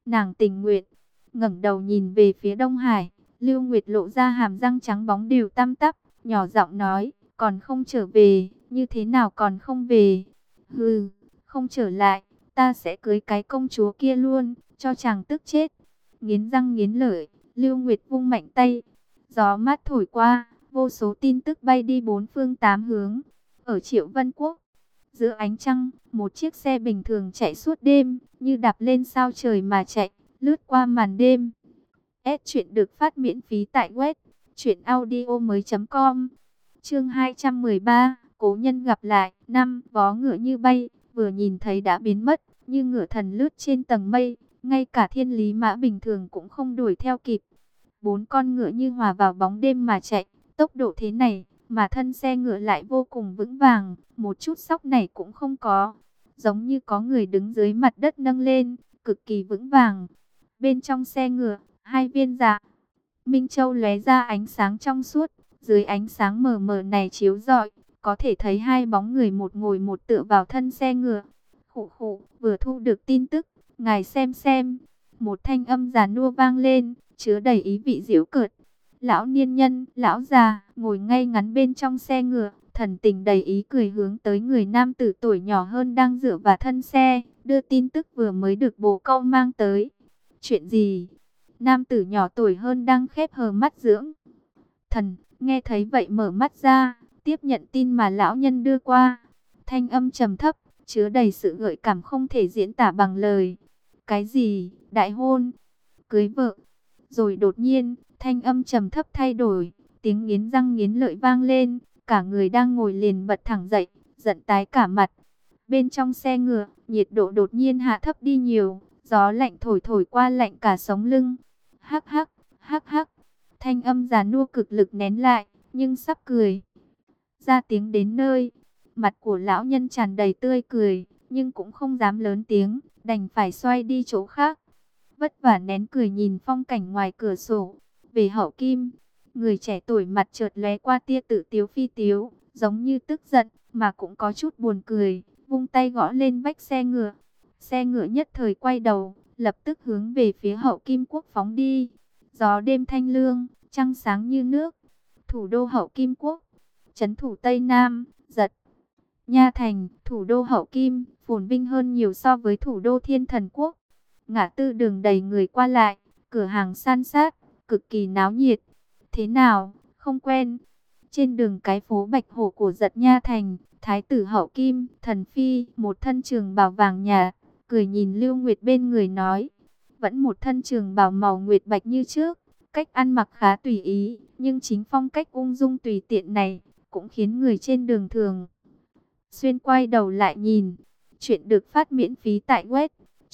Nàng tình nguyện. Ngẩng đầu nhìn về phía Đông Hải, Lưu Nguyệt lộ ra hàm răng trắng bóng đều tăm tắp, nhỏ giọng nói, còn không trở về, như thế nào còn không về? Hừ, không trở lại, ta sẽ cưới cái công chúa kia luôn, cho chàng tức chết. Nghiến răng nghiến lợi, Lưu Nguyệt vung mạnh tay, gió mát thổi qua, vô số tin tức bay đi bốn phương tám hướng. Ở Triệu Vân Quốc, giữa ánh trăng, một chiếc xe bình thường chạy suốt đêm, như đạp lên sao trời mà chạy, lướt qua màn đêm. Truyện được phát miễn phí tại web truyệnaudiomoi.com. Chương 213, cố nhân gặp lại. Năm, vó ngựa như bay, vừa nhìn thấy đã biến mất, như ngựa thần lướt trên tầng mây, ngay cả thiên lý mã bình thường cũng không đuổi theo kịp. Bốn con ngựa như hòa vào bóng đêm mà chạy, tốc độ thế này, mà thân xe ngựa lại vô cùng vững vàng, một chút sóc này cũng không có, giống như có người đứng dưới mặt đất nâng lên, cực kỳ vững vàng. Bên trong xe ngựa, hai viên dạ Minh Châu lóe ra ánh sáng trong suốt, dưới ánh sáng mờ mờ này chiếu rọi, có thể thấy hai bóng người một ngồi một tựa vào thân xe ngựa. Khụ khụ, vừa thu được tin tức, ngài xem. Một thanh âm già nua vang lên, chứa đầy ý vị giễu cợt. Lão niên nhân, lão già, ngồi ngay ngắn bên trong xe ngựa, thần tình đầy ý cười hướng tới người nam tử tuổi nhỏ hơn đang dựa vào thân xe, đưa tin tức vừa mới được bồ câu mang tới. Chuyện gì? Nam tử nhỏ tuổi hơn đang khép hờ mắt dưỡng thần, nghe thấy vậy mở mắt ra, tiếp nhận tin mà lão nhân đưa qua. Thanh âm trầm thấp, chứa đầy sự gợi cảm không thể diễn tả bằng lời. Cái gì? Đại hôn? Cưới vợ? Rồi đột nhiên, thanh âm trầm thấp thay đổi, tiếng nghiến răng nghiến lợi vang lên, cả người đang ngồi liền bật thẳng dậy, giận tái cả mặt. Bên trong xe ngựa, nhiệt độ đột nhiên hạ thấp đi nhiều, gió lạnh thổi thổi qua lạnh cả sống lưng. Hắc hắc, hắc hắc. Thanh âm già nua cực lực nén lại, nhưng sắp cười ra tiếng đến nơi. Mặt của lão nhân tràn đầy tươi cười, nhưng cũng không dám lớn tiếng, đành phải xoay đi chỗ khác. Vất vả nén cười nhìn phong cảnh ngoài cửa sổ. Về Hậu Kim, người trẻ tuổi mặt chợt lóe qua tia tự tiếu phi tiếu, giống như tức giận, mà cũng có chút buồn cười, vung tay gõ lên vách xe ngựa. Xe ngựa nhất thời quay đầu, lập tức hướng về phía Hậu Kim Quốc phóng đi. Gió đêm thanh lương, trăng sáng như nước. Thủ đô Hậu Kim Quốc, trấn thủ Tây Nam, Giật Nha Thành, thủ đô Hậu Kim, phồn vinh hơn nhiều so với thủ đô Thiên Thần Quốc. Ngã tư đường đầy người qua lại, cửa hàng san sát, cực kỳ náo nhiệt. Thế nào, không quen? Trên đường cái phố Bạch Hổ của Giật Nha Thành, Thái tử Hậu Kim, Thần Phi, một thân trường bào vàng nhạt, cười nhìn Lưu Nguyệt bên người nói. Vẫn một thân trường bào màu nguyệt bạch như trước, cách ăn mặc khá tùy ý, nhưng chính phong cách ung dung tùy tiện này, cũng khiến người trên đường thường xuyên quay đầu lại nhìn. Chuyện được phát miễn phí tại web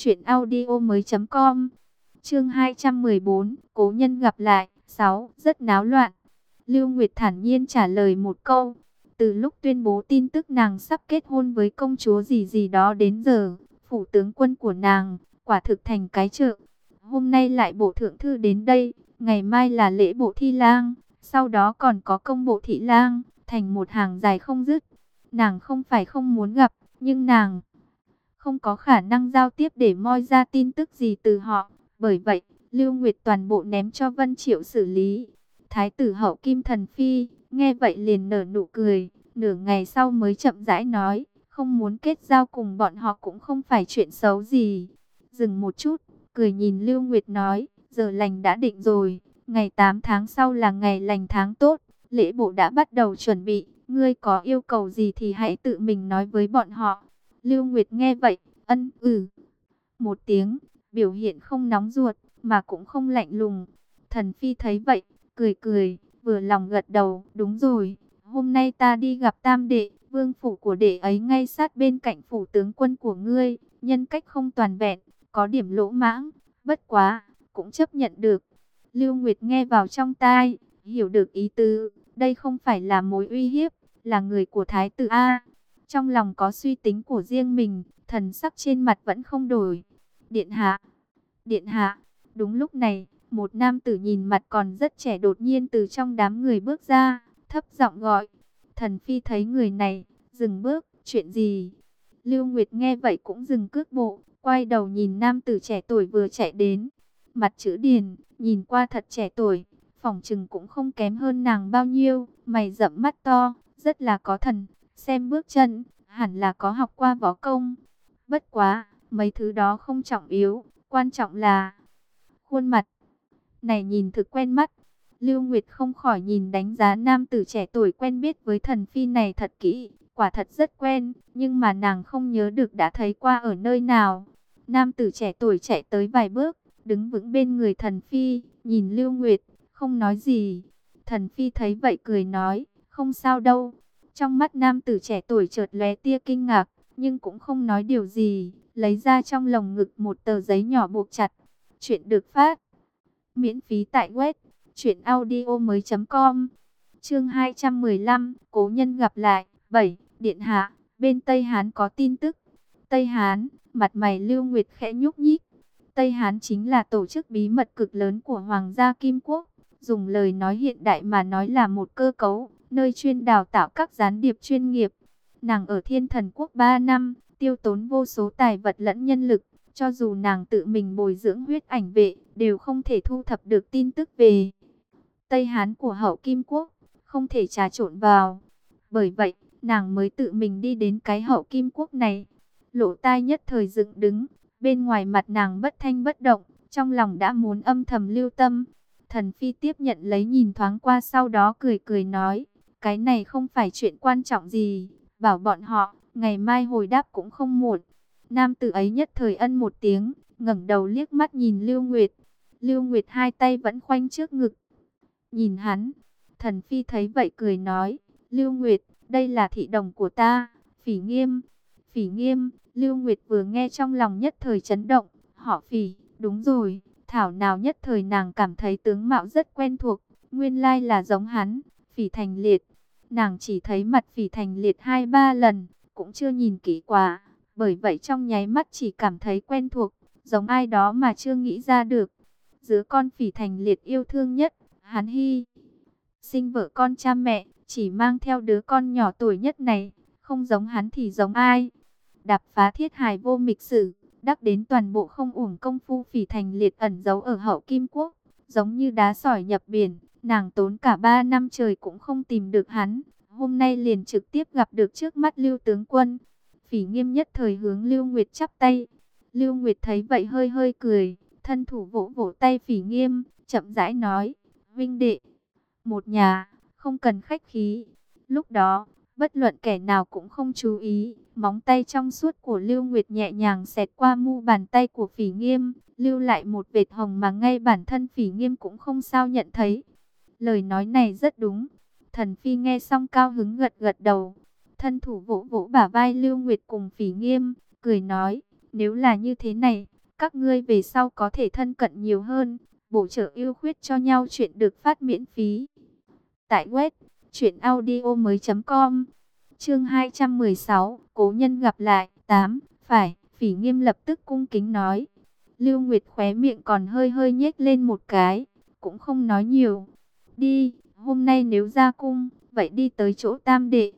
truyệnaudiomoi.com. Chương 214, cố nhân gặp lại. 6, rất náo loạn. Lưu Nguyệt thản nhiên trả lời một câu. Từ lúc tuyên bố tin tức nàng sắp kết hôn với công chúa gì gì đó đến giờ, phủ tướng quân của nàng quả thực thành cái chợ. Hôm nay lại bộ thượng thư đến đây, ngày mai là lễ bộ thi lang, sau đó còn có công bộ thị lang, thành một hàng dài không dứt. Nàng không phải không muốn gặp, nhưng nàng không có khả năng giao tiếp để moi ra tin tức gì từ họ. Bởi vậy, Lưu Nguyệt toàn bộ ném cho Vân Triệu xử lý. Thái tử Hậu Kim Thần Phi, nghe vậy liền nở nụ cười, nửa ngày sau mới chậm rãi nói, không muốn kết giao cùng bọn họ cũng không phải chuyện xấu gì. Dừng một chút, cười nhìn Lưu Nguyệt nói, giờ lành đã định rồi, ngày 8 tháng sau là ngày lành tháng tốt, lễ bộ đã bắt đầu chuẩn bị, ngươi có yêu cầu gì thì hãy tự mình nói với bọn họ. Lưu Nguyệt nghe vậy, một tiếng, biểu hiện không nóng ruột, mà cũng không lạnh lùng. Thần Phi thấy vậy, cười cười, vừa lòng gật đầu, đúng rồi, hôm nay ta đi gặp Tam đệ, vương phủ của đệ ấy ngay sát bên cạnh phủ tướng quân của ngươi, nhân cách không toàn vẹn, có điểm lỗ mãng, bất quá, cũng chấp nhận được. Lưu Nguyệt nghe vào trong tai, hiểu được ý tứ, đây không phải là mối uy hiếp, là người của Thái tử A. Trong lòng có suy tính của riêng mình, thần sắc trên mặt vẫn không đổi. Điện hạ, điện hạ, đúng lúc này, một nam tử nhìn mặt còn rất trẻ đột nhiên từ trong đám người bước ra, thấp giọng gọi. Thần Phi thấy người này, dừng bước, chuyện gì? Lưu Nguyệt nghe vậy cũng dừng cước bộ, quay đầu nhìn nam tử trẻ tuổi vừa chạy đến. Mặt chữ Điền, nhìn qua thật trẻ tuổi, phỏng chừng cũng không kém hơn nàng bao nhiêu, mày rậm mắt to, rất là có thần, xem bước chân, hẳn là có học qua võ công. Bất quá, mấy thứ đó không trọng yếu, quan trọng là khuôn mặt này nhìn thực quen mắt. Lưu Nguyệt không khỏi nhìn đánh giá nam tử trẻ tuổi quen biết với thần phi này thật kỹ, quả thật rất quen, nhưng mà nàng không nhớ được đã thấy qua ở nơi nào. Nam tử trẻ tuổi chạy tới vài bước, đứng vững bên người thần phi, nhìn Lưu Nguyệt, không nói gì. Thần phi thấy vậy cười nói, không sao đâu. Trong mắt nam tử trẻ tuổi chợt lóe tia kinh ngạc, nhưng cũng không nói điều gì, lấy ra trong lồng ngực một tờ giấy nhỏ buộc chặt. Chuyện được phát miễn phí tại web truyệnaudiomoi.com. Chương 215, cố nhân gặp lại. 7. Điện hạ, bên Tây Hán có tin tức. Tây Hán, mặt mày Lưu Nguyệt khẽ nhúc nhích. Tây Hán chính là tổ chức bí mật cực lớn của Hoàng gia Kim Quốc. Dùng lời nói hiện đại mà nói là một cơ cấu, nơi chuyên đào tạo các gián điệp chuyên nghiệp. Nàng ở Thiên Thần Quốc 3 năm, tiêu tốn vô số tài vật lẫn nhân lực. Cho dù nàng tự mình bồi dưỡng huyết ảnh vệ, đều không thể thu thập được tin tức về Tây Hán của hậu Kim Quốc, không thể trà trộn vào. Bởi vậy, nàng mới tự mình đi đến cái hậu Kim Quốc này. Lỗ tai nhất thời dựng đứng, bên ngoài mặt nàng bất thanh bất động, trong lòng đã muốn âm thầm lưu tâm. Thần phi tiếp nhận lấy nhìn thoáng qua, sau đó cười cười nói, cái này không phải chuyện quan trọng gì, bảo bọn họ, ngày mai hồi đáp cũng không muộn. Nam tử ấy nhất thời ân một tiếng, ngẩng đầu liếc mắt nhìn Lưu Nguyệt. Lưu Nguyệt hai tay vẫn khoanh trước ngực, nhìn hắn. Thần phi thấy vậy cười nói, Lưu Nguyệt, đây là thị đồng của ta, Phỉ Nghiêm. Phỉ Nghiêm, Lưu Nguyệt vừa nghe trong lòng nhất thời chấn động, họ Phỉ, đúng rồi, thảo nào nhất thời nàng cảm thấy tướng mạo rất quen thuộc, nguyên lai là giống hắn, Phỉ Thành Liệt. Nàng chỉ thấy mặt Phỉ Thành Liệt 2-3 lần, cũng chưa nhìn kỹ quá, bởi vậy trong nháy mắt chỉ cảm thấy quen thuộc, giống ai đó mà chưa nghĩ ra được. Giữa con Phỉ Thành Liệt yêu thương nhất, hắn hy sinh vợ con cha mẹ, chỉ mang theo đứa con nhỏ tuổi nhất này, không giống hắn thì giống ai? Đạp phá thiết hài vô mịch sử, đắc đến toàn bộ không uổng công phu. Phỉ Thành Liệt ẩn giấu ở hậu Kim Quốc, giống như đá sỏi nhập biển, nàng tốn cả 3 năm trời cũng không tìm được hắn, hôm nay liền trực tiếp gặp được trước mắt Lưu tướng quân. Phỉ Nghiêm nhất thời hướng Lưu Nguyệt chắp tay. Lưu Nguyệt thấy vậy hơi hơi cười, thân thủ vỗ vỗ tay Phỉ Nghiêm, chậm rãi nói, huynh đệ một nhà, không cần khách khí. Lúc đó, bất luận kẻ nào cũng không chú ý, móng tay trong suốt của Lưu Nguyệt nhẹ nhàng xẹt qua mu bàn tay của Phỉ Nghiêm, lưu lại một vệt hồng mà ngay bản thân Phỉ Nghiêm cũng không sao nhận thấy. Lời nói này rất đúng. Thần phi nghe xong cao hứng gật gật đầu, thân thủ vỗ vỗ bả vai Lưu Nguyệt cùng Phỉ Nghiêm, cười nói, nếu là như thế này, các ngươi về sau có thể thân cận nhiều hơn, bổ trợ ưu khuyết cho nhau. Chuyện được phát miễn phí tại web truyệnaudiomoi.com. Chương 216, cố nhân gặp lại. 8. Phải, Phỉ Nghiêm lập tức cung kính nói. Lưu Nguyệt khóe miệng còn hơi hơi nhếch lên một cái, cũng không nói nhiều. Đi, hôm nay nếu ra cung, vậy đi tới chỗ tam đệ.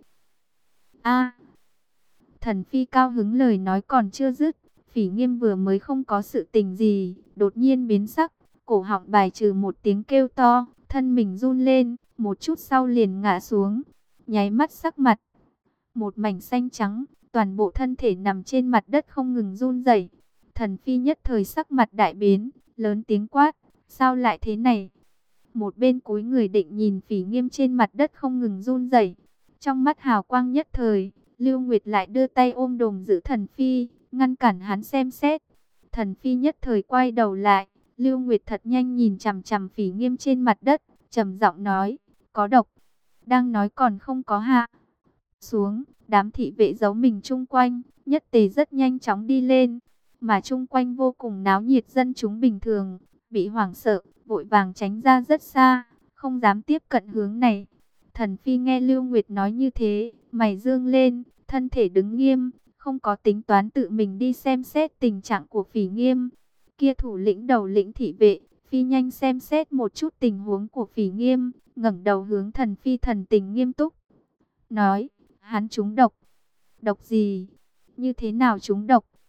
A. Thần phi cao hứng lời nói còn chưa dứt, Phỉ Nghiêm vừa mới không có sự tình gì, đột nhiên biến sắc, cổ họng bài trừ một tiếng kêu to, thân mình run lên, một chút sau liền ngã xuống, nháy mắt sắc mặt một mảnh xanh trắng, toàn bộ thân thể nằm trên mặt đất không ngừng run rẩy. Thần phi nhất thời sắc mặt đại biến, lớn tiếng quát, sao lại thế này? Một bên cúi người định nhìn Phỉ Nghiêm trên mặt đất không ngừng run rẩy, trong mắt hào quang nhất thời, Lưu Nguyệt lại đưa tay ôm đồm giữ thần phi, ngăn cản hắn xem xét. Thần phi nhất thời quay đầu lại, Lưu Nguyệt thật nhanh nhìn chằm chằm Phỉ Nghiêm trên mặt đất, trầm giọng nói, có độc. Đang nói còn không có hạ xuống, đám thị vệ giấu mình chung quanh, nhất tề rất nhanh chóng đi lên, mà chung quanh vô cùng náo nhiệt, dân chúng bình thường bị hoảng sợ, vội vàng tránh ra rất xa, không dám tiếp cận hướng này. Thần phi nghe Lưu Nguyệt nói như thế, mày dương lên, thân thể đứng nghiêm, không có tính toán tự mình đi xem xét tình trạng của Phỉ Nghiêm. Kia thủ lĩnh đầu lĩnh thị vệ, phi nhanh xem xét một chút tình huống của Phỉ Nghiêm, ngẩng đầu hướng thần phi thần tình nghiêm túc, nói, hắn trúng độc. Độc gì? Như thế nào trúng độc?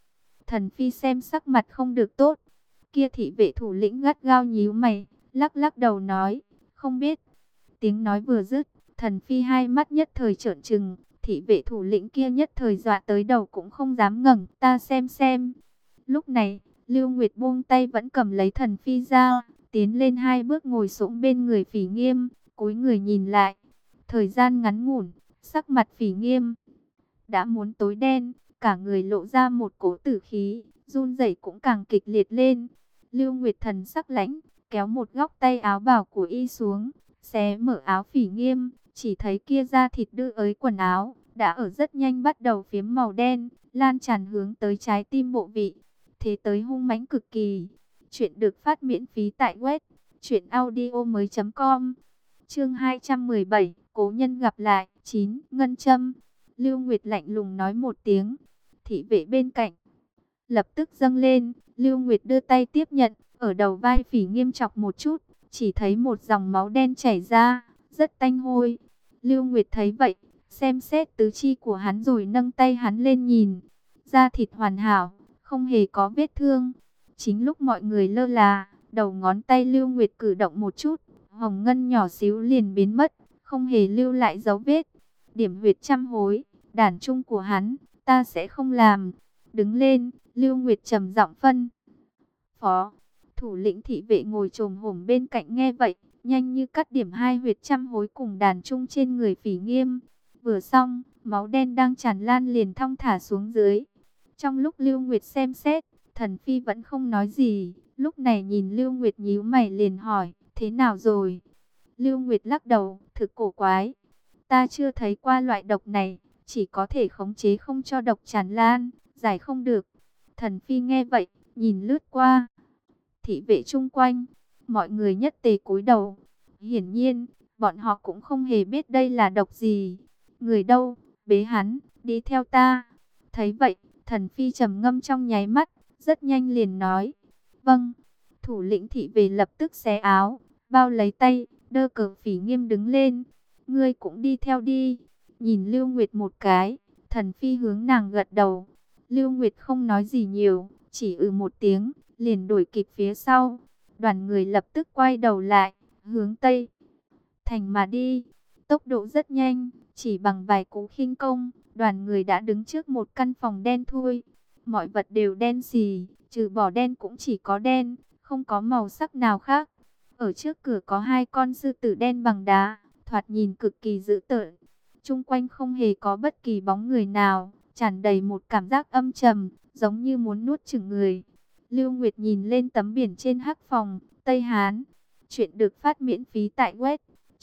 Thần phi xem sắc mặt không được tốt. Kia thị vệ thủ lĩnh gắt gao nhíu mày, lắc lắc đầu nói, không biết. Tiếng nói vừa dứt, thần phi hai mắt nhất thời trợn trừng, thị vệ thủ lĩnh kia nhất thời dọa tới đầu cũng không dám ngẩng, ta xem. Lúc này, Lưu Nguyệt buông tay vẫn cầm lấy thần phi ra, tiến lên hai bước ngồi xổm bên người Phỉ Nghiêm, cúi người nhìn lại. Thời gian ngắn ngủn, sắc mặt Phỉ Nghiêm đã muốn tối đen, cả người lộ ra một cỗ tử khí, run rẩy cũng càng kịch liệt lên. Lưu Nguyệt thần sắc lãnh, kéo một góc tay áo bào của y xuống, xé mở áo Phỉ Nghiêm, chỉ thấy kia da thịt đư ới quần áo đã ở rất nhanh bắt đầu phiếm màu đen, lan tràn hướng tới trái tim bộ vị. Thế tới hung mãnh cực kỳ. Chuyện được phát miễn phí tại web truyệnaudiomoi.com. Chương 217, cố nhân gặp lại. 9. Ngân châm. Lưu Nguyệt lạnh lùng nói một tiếng. Thị vệ bên cạnh lập tức dâng lên. Lưu Nguyệt đưa tay tiếp nhận, ở đầu vai Phỉ Nghiêm chọc một chút, chỉ thấy một dòng máu đen chảy ra, rất tanh hôi. Lưu Nguyệt thấy vậy, xem xét tứ chi của hắn rồi nâng tay hắn lên nhìn, da thịt hoàn hảo, không hề có vết thương. Chính lúc mọi người lơ là, đầu ngón tay Lưu Nguyệt cử động một chút, hồng ngân nhỏ xíu liền biến mất, không hề lưu lại dấu vết. Điểm huyệt trăm hối, đàn trung của hắn, ta sẽ không làm. Đứng lên, Lưu Nguyệt trầm giọng phân phó. Thủ lĩnh thị vệ ngồi chồm hổm bên cạnh nghe vậy, nhanh như cắt điểm hai huyệt trăm hối cùng đàn trung trên người Phỉ Nghiêm. Vừa xong, máu đen đang tràn lan liền thong thả xuống dưới. Trong lúc Lưu Nguyệt xem xét, thần phi vẫn không nói gì. Lúc này nhìn Lưu Nguyệt nhíu mày liền hỏi, thế nào rồi? Lưu Nguyệt lắc đầu, thực cổ quái. Ta chưa thấy qua loại độc này, chỉ có thể khống chế không cho độc tràn lan, giải không được. Thần phi nghe vậy, nhìn lướt qua thị vệ chung quanh, mọi người nhất tề cúi đầu. Hiển nhiên, bọn họ cũng không hề biết đây là độc gì. Người đâu, bế hắn, đi theo ta. Thấy vậy, thần phi trầm ngâm trong nháy mắt, rất nhanh liền nói, vâng. Thủ lĩnh thị vệ lập tức xé áo, bao lấy tay, đơ cờ Phỉ Nghiêm đứng lên. Ngươi cũng đi theo đi. Nhìn Lưu Nguyệt một cái, thần phi hướng nàng gật đầu. Lưu Nguyệt không nói gì nhiều, chỉ một tiếng, liền đuổi kịp phía sau. Đoàn người lập tức quay đầu lại, hướng Tây Thành mà đi. Tốc độ rất nhanh, chỉ bằng vài cú khinh công, đoàn người đã đứng trước một căn phòng đen thui. Mọi vật đều đen xì, trừ bỏ đen cũng chỉ có đen, không có màu sắc nào khác. Ở trước cửa có hai con sư tử đen bằng đá, thoạt nhìn cực kỳ dữ tợn. Chung quanh không hề có bất kỳ bóng người nào, tràn đầy một cảm giác âm trầm, giống như muốn nuốt chửng người. Lưu Nguyệt nhìn lên tấm biển trên hắc phòng, Tây Hán. Chuyện được phát miễn phí tại web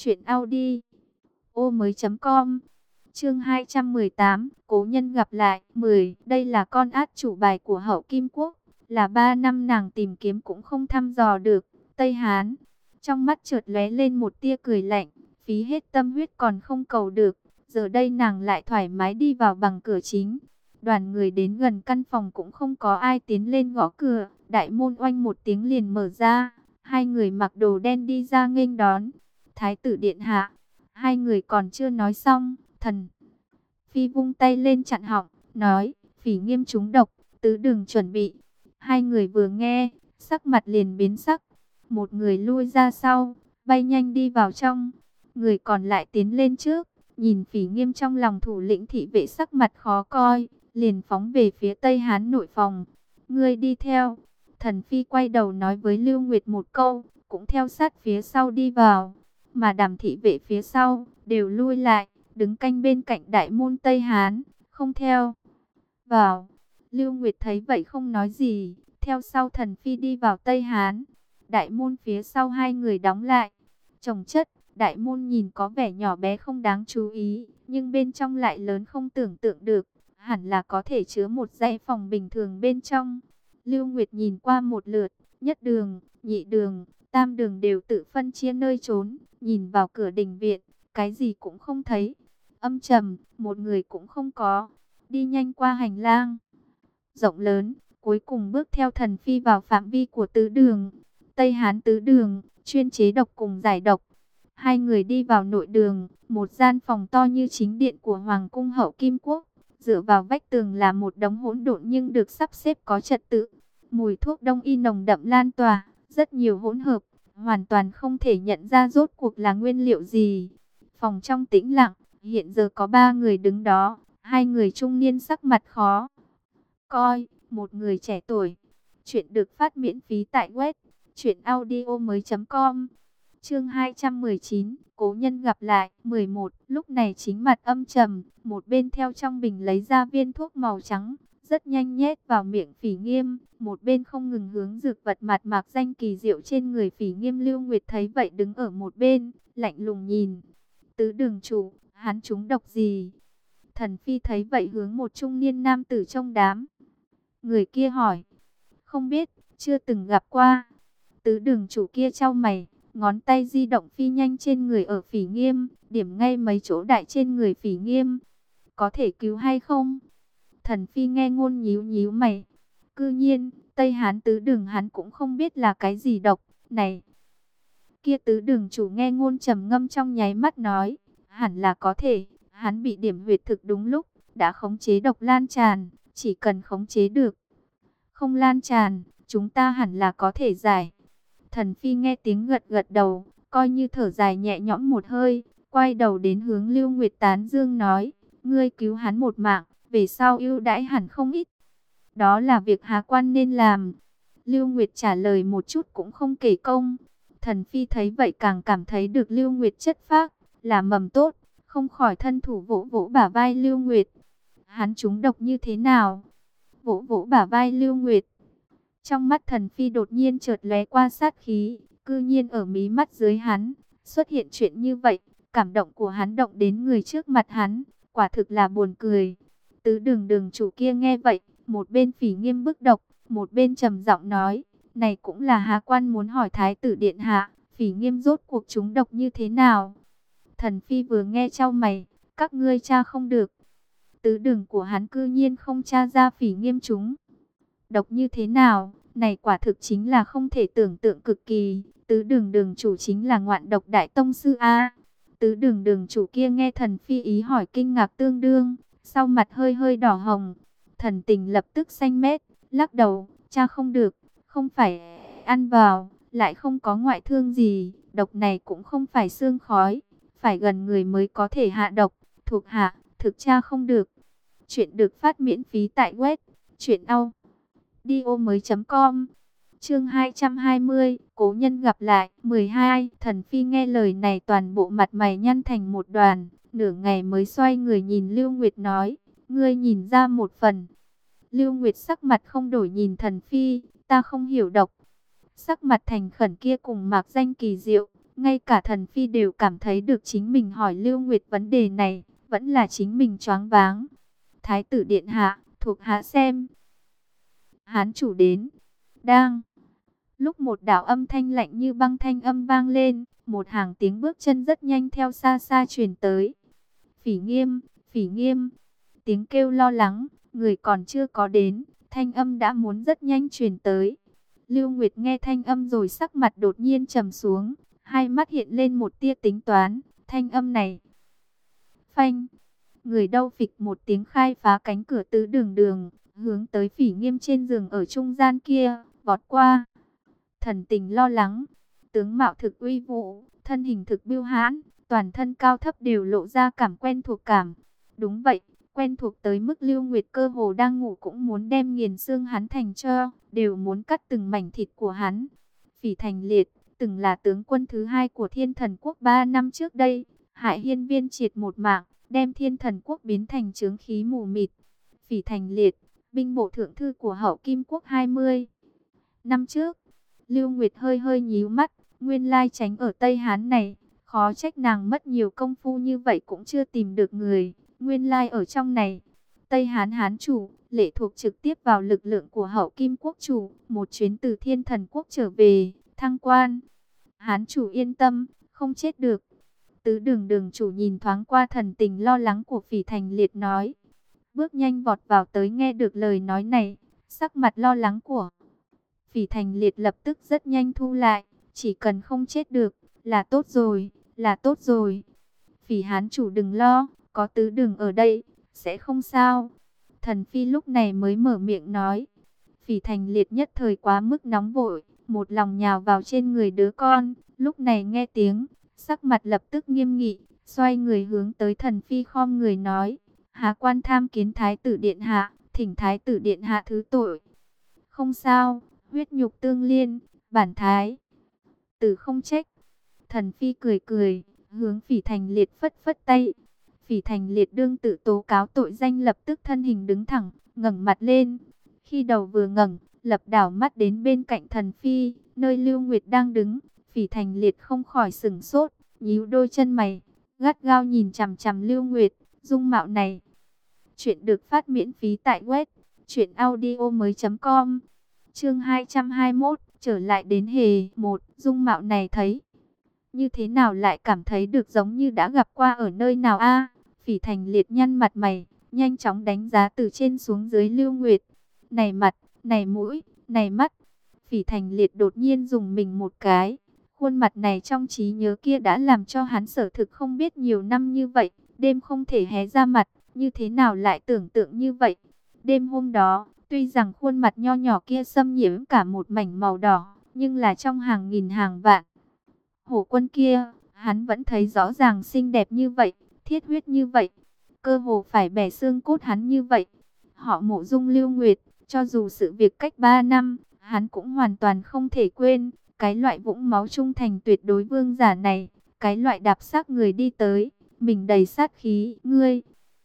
truyệnaudiomoi.com. Chương 218, cố nhân gặp lại. 10. Đây là con át chủ bài của Hậu Kim Quốc, là 3 năm nàng tìm kiếm cũng không thăm dò được. Tây Hán. Trong mắt chợt lóe lên một tia cười lạnh, phí hết tâm huyết còn không cầu được, giờ đây nàng lại thoải mái đi vào bằng cửa chính. Đoàn người đến gần căn phòng cũng không có ai tiến lên gõ cửa, đại môn oanh một tiếng liền mở ra, hai người mặc đồ đen đi ra nghênh đón. Thái tử điện hạ. Hai người còn chưa nói xong, thần phi vung tay lên chặn họng, nói, Phỉ Nghiêm trúng độc, tứ đường chuẩn bị. Hai người vừa nghe, sắc mặt liền biến sắc, một người lui ra sau, bay nhanh đi vào trong, người còn lại tiến lên trước, nhìn Phỉ Nghiêm trong lòng thủ lĩnh thị vệ sắc mặt khó coi, liền phóng về phía Tây Hán nội phòng. Ngươi đi theo. Thần phi quay đầu nói với Lưu Nguyệt một câu, cũng theo sát phía sau đi vào. Mà Đàm thị vệ phía sau đều lui lại, đứng canh bên cạnh đại môn Tây Hán, không theo vào. Lưu Nguyệt thấy vậy không nói gì, theo sau thần phi đi vào Tây Hán. Đại môn phía sau hai người đóng lại. Chồng chất, đại môn nhìn có vẻ nhỏ bé không đáng chú ý, nhưng bên trong lại lớn không tưởng tượng được, hẳn là có thể chứa một dãy phòng bình thường bên trong. Lưu Nguyệt nhìn qua một lượt, nhất đường, nhị đường, tam đường đều tự phân chia nơi trốn, nhìn vào cửa đình viện, cái gì cũng không thấy. Âm trầm, một người cũng không có. Đi nhanh qua hành lang rộng lớn, cuối cùng bước theo thần phi vào phạm vi của tứ đường. Tây Hán tứ đường, chuyên chế độc cùng giải độc. Hai người đi vào nội đường, một gian phòng to như chính điện của Hoàng cung Hậu Kim Quốc. Dựa vào vách tường là một đống hỗn độn nhưng được sắp xếp có trật tự. Mùi thuốc đông y nồng đậm lan tỏa, rất nhiều hỗn hợp, hoàn toàn không thể nhận ra rốt cuộc là nguyên liệu gì. Phòng trong tĩnh lặng, hiện giờ có 3 người đứng đó, 2 người trung niên sắc mặt khó coi, một người trẻ tuổi. Chuyện được phát miễn phí tại web truyệnaudiomoi.com. Chương 219, cố nhân gặp lại. 11. Lúc này chính mặt âm trầm, một bên theo trong bình lấy ra viên thuốc màu trắng, rất nhanh nhét vào miệng Phỉ Nghiêm, một bên không ngừng hướng dược vật mạt mạc danh kỳ diệu trên người Phỉ Nghiêm. Lưu Nguyệt thấy vậy đứng ở một bên, lạnh lùng nhìn. Tứ đường chủ, hắn trúng độc gì? Thần Phi thấy vậy hướng một trung niên nam tử trong đám người kia hỏi. Không biết, chưa từng gặp qua. Tứ đường chủ kia chau mày, ngón tay di động phi nhanh trên người ở Phỉ Nghiêm, điểm ngay mấy chỗ đại trên người Phỉ Nghiêm. Có thể cứu hay không? Thần Phi nghe ngôn nhíu nhíu mày. Cư nhiên, Tây Hán tứ đường hắn cũng không biết là cái gì độc. Này! Kia tứ đường chủ nghe ngôn trầm ngâm trong nháy mắt nói. Hẳn là có thể, hắn bị điểm huyệt thực đúng lúc, đã khống chế độc lan tràn, chỉ cần khống chế được. Không lan tràn, chúng ta hẳn là có thể giải. Thần Phi nghe tiếng gật gật đầu, coi như thở dài nhẹ nhõm một hơi, quay đầu đến hướng Lưu Nguyệt tán dương nói, ngươi cứu hắn một mạng, về sau ưu đãi hẳn không ít. Đó là việc Hà Quan nên làm. Lưu Nguyệt trả lời một chút cũng không kể công. Thần Phi thấy vậy càng cảm thấy được Lưu Nguyệt chất phác, là mầm tốt, không khỏi thân thủ vỗ vỗ bả vai Lưu Nguyệt. Hắn trúng độc như thế nào? Vỗ vỗ bả vai Lưu Nguyệt. Trong mắt Thần Phi đột nhiên chợt lóe qua sát khí, cư nhiên ở mí mắt dưới hắn xuất hiện chuyện như vậy, cảm động của hắn động đến người trước mặt hắn, quả thực là buồn cười. Tứ đường đường chủ kia nghe vậy, một bên Phỉ Nghiêm bức độc, một bên trầm giọng nói, này cũng là Hà Quan muốn hỏi Thái tử điện hạ, Phỉ Nghiêm rốt cuộc trúng độc như thế nào? Thần Phi vừa nghe chau mày, các ngươi tra không được. Tứ đường của hắn cư nhiên không tra ra Phỉ Nghiêm trúng độc như thế nào, này quả thực chính là không thể tưởng tượng cực kỳ. Tứ đường đường chủ chính là ngoạn độc đại tông sư A. Tứ đường đường chủ kia nghe Thần Phi ý hỏi kinh ngạc tương đương, sau mặt hơi hơi đỏ hồng. Thần tình lập tức xanh mét, lắc đầu, cha không được, không phải ăn vào, lại không có ngoại thương gì, độc này cũng không phải xương khói, phải gần người mới có thể hạ độc, thuộc hạ, thực cha không được. Chuyện được phát miễn phí tại web truyệnaudiomoi.com. Chương 220, cố nhân gặp lại. 12. Thần Phi nghe lời này toàn bộ mặt mày nhăn thành một đoàn, nửa ngày mới xoay người nhìn Lưu Nguyệt nói, ngươi nhìn ra một phần. Lưu Nguyệt sắc mặt không đổi nhìn Thần Phi, ta không hiểu độc. Sắc mặt thành khẩn kia cùng mạc danh kỳ diệu, ngay cả Thần Phi đều cảm thấy được chính mình hỏi Lưu Nguyệt vấn đề này, vẫn là chính mình choáng váng. Thái tử điện hạ, thuộc hạ xem. Hán chủ đến. Đang. Lúc một đạo âm thanh lạnh như băng thanh âm vang lên, một hàng tiếng bước chân rất nhanh theo xa xa truyền tới. Phỉ Nghiêm, Phỉ Nghiêm. Tiếng kêu lo lắng, người còn chưa có đến, thanh âm đã muốn rất nhanh truyền tới. Lưu Nguyệt nghe thanh âm rồi sắc mặt đột nhiên trầm xuống, hai mắt hiện lên một tia tính toán, thanh âm này. Phanh, người đâu phịch một tiếng khai phá cánh cửa tứ đường đường, hướng tới Phỉ Nghiêm trên giường ở trung gian kia, vọt qua. Thần tình lo lắng, tướng mạo thực uy vũ, thân hình thực bưu hãn, toàn thân cao thấp đều lộ ra cảm quen thuộc cảm. Đúng vậy, quen thuộc tới mức Lưu Nguyệt cơ hồ đang ngủ cũng muốn đem nghiền xương hắn thành tro, đều muốn cắt từng mảnh thịt của hắn. Phỉ Thành Liệt, từng là tướng quân thứ 2 của Thiên Thần Quốc 3 năm trước đây, hại Hiên Viên Triệt một mạng, đem Thiên Thần Quốc biến thành chướng khí mù mịt. Phỉ Thành Liệt, binh bộ thượng thư của Hậu Kim Quốc 20 năm trước. Lưu Nguyệt hơi hơi nhíu mắt, nguyên lai tránh ở Tây Hán này, khó trách nàng mất nhiều công phu như vậy cũng chưa tìm được người, nguyên lai ở trong này. Tây Hán Hán chủ, lệ thuộc trực tiếp vào lực lượng của Hậu Kim Quốc chủ, một chuyến từ Thiên Thần Quốc trở về, thăng quan. Hán chủ yên tâm, không chết được. Tứ đường đường chủ nhìn thoáng qua thần tình lo lắng của Phỉ Thành Liệt nói. Bước nhanh vọt vào tới nghe được lời nói này, sắc mặt lo lắng của Phỉ Thành Liệt lập tức rất nhanh thu lại, chỉ cần không chết được, là tốt rồi, là tốt rồi. Phỉ Hán chủ đừng lo, có tứ đường ở đây, sẽ không sao. Thần Phi lúc này mới mở miệng nói. Phỉ Thành Liệt nhất thời quá mức nóng vội, một lòng nhào vào trên người đứa con. Lúc này nghe tiếng, sắc mặt lập tức nghiêm nghị, xoay người hướng tới Thần Phi khom người nói: Hạ quan tham kiến Thái tử điện hạ, thỉnh Thái tử điện hạ thứ tội. Không sao, huyết nhục tương liên, bản Thái tử không trách. Thần Phi cười cười, hướng Phỉ Thành Liệt phất phất tay. Phỉ Thành Liệt đương tự tố cáo tội danh, lập tức thân hình đứng thẳng, ngẩng mặt lên. Khi đầu vừa ngẩng, lập đảo mắt đến bên cạnh Thần Phi, nơi Lưu Nguyệt đang đứng. Phỉ Thành Liệt không khỏi sửng sốt, nhíu đôi chân mày, gắt gao nhìn chằm chằm Lưu Nguyệt. Dung mạo này. Chuyện được phát miễn phí tại web truyệnaudiomoi.com. Chương 221, trở lại đến hề. Một, dung mạo này thấy như thế nào lại cảm thấy được giống như đã gặp qua ở nơi nào a? Phỉ Thành Liệt nhăn mặt mày, nhanh chóng đánh giá từ trên xuống dưới Lưu Nguyệt. Này mặt, này mũi, này mắt. Phỉ Thành Liệt đột nhiên dùng mình một cái. Khuôn mặt này trong trí nhớ kia đã làm cho hắn sở thực không biết nhiều năm như vậy, đêm không thể hé ra mặt, như thế nào lại tưởng tượng như vậy. Đêm hôm đó, tuy rằng khuôn mặt nho nhỏ kia xâm nhiễm cả một mảnh màu đỏ, nhưng là trong hàng nghìn hàng vạn hổ quân kia, hắn vẫn thấy rõ ràng xinh đẹp như vậy, thiết huyết như vậy, cơ hồ phải bẻ xương cốt hắn như vậy. Họ Mộ Dung Lưu Nguyệt, cho dù sự việc cách 3 năm, hắn cũng hoàn toàn không thể quên. Cái loại vũng máu trung thành tuyệt đối vương giả này, cái loại đạp xác người đi tới, mình đầy sát khí, ngươi.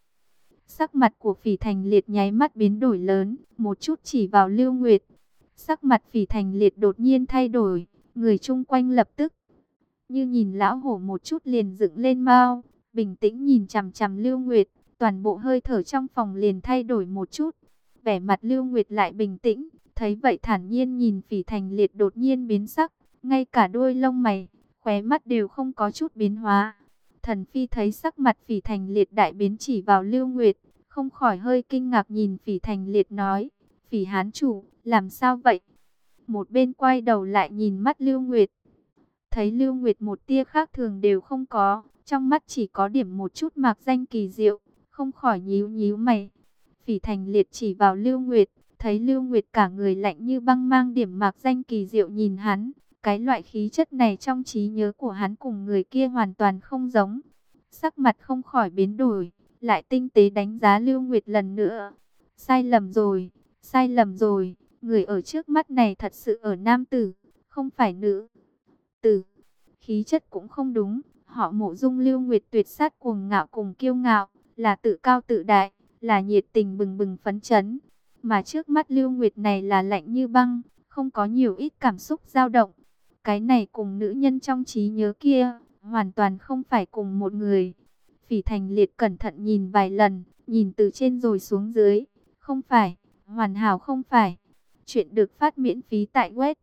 Sắc mặt của Phỉ Thành Liệt nháy mắt biến đổi lớn, một chút chỉ vào Lưu Nguyệt. Sắc mặt Phỉ Thành Liệt đột nhiên thay đổi, người chung quanh lập tức như nhìn lão hổ một chút liền dựng lên mao, bình tĩnh nhìn chằm chằm Lưu Nguyệt, toàn bộ hơi thở trong phòng liền thay đổi một chút. Vẻ mặt Lưu Nguyệt lại bình tĩnh, thấy vậy thản nhiên nhìn Phỉ Thành Liệt đột nhiên biến sắc, ngay cả đuôi lông mày, khóe mắt đều không có chút biến hóa. Thần Phi thấy sắc mặt Phỉ Thành Liệt đại biến chỉ vào Lưu Nguyệt, không khỏi hơi kinh ngạc nhìn Phỉ Thành Liệt nói: Phỉ Hán chủ, làm sao vậy? Một bên quay đầu lại nhìn mắt Lưu Nguyệt, thấy Lưu Nguyệt một tia khác thường đều không có, trong mắt chỉ có điểm một chút mạc danh kỳ diệu, không khỏi nhíu nhíu mày. Phỉ Thành Liệt chỉ vào Lưu Nguyệt, thấy Lưu Nguyệt cả người lạnh như băng, mang điểm mạc danh kỳ diệu nhìn hắn. Cái loại khí chất này trong trí nhớ của hắn cùng người kia hoàn toàn không giống. Sắc mặt không khỏi biến đổi, lại tinh tế đánh giá Lưu Nguyệt lần nữa. Sai lầm rồi, sai lầm rồi, người ở trước mắt này thật sự ở nam tử, không phải nữ tử. Khí chất cũng không đúng, họ Mộ Dung Lưu Nguyệt tuyệt sát cuồng ngạo cùng kiêu ngạo, là tự cao tự đại, là nhiệt tình bừng bừng phấn chấn. Mà trước mắt Lưu Nguyệt này là lạnh như băng, không có nhiều ít cảm xúc dao động. Cái này cùng nữ nhân trong trí nhớ kia, hoàn toàn không phải cùng một người. Phỉ Thành Liệt cẩn thận nhìn vài lần, nhìn từ trên rồi xuống dưới. Không phải, hoàn hảo không phải. Chuyện được phát miễn phí tại web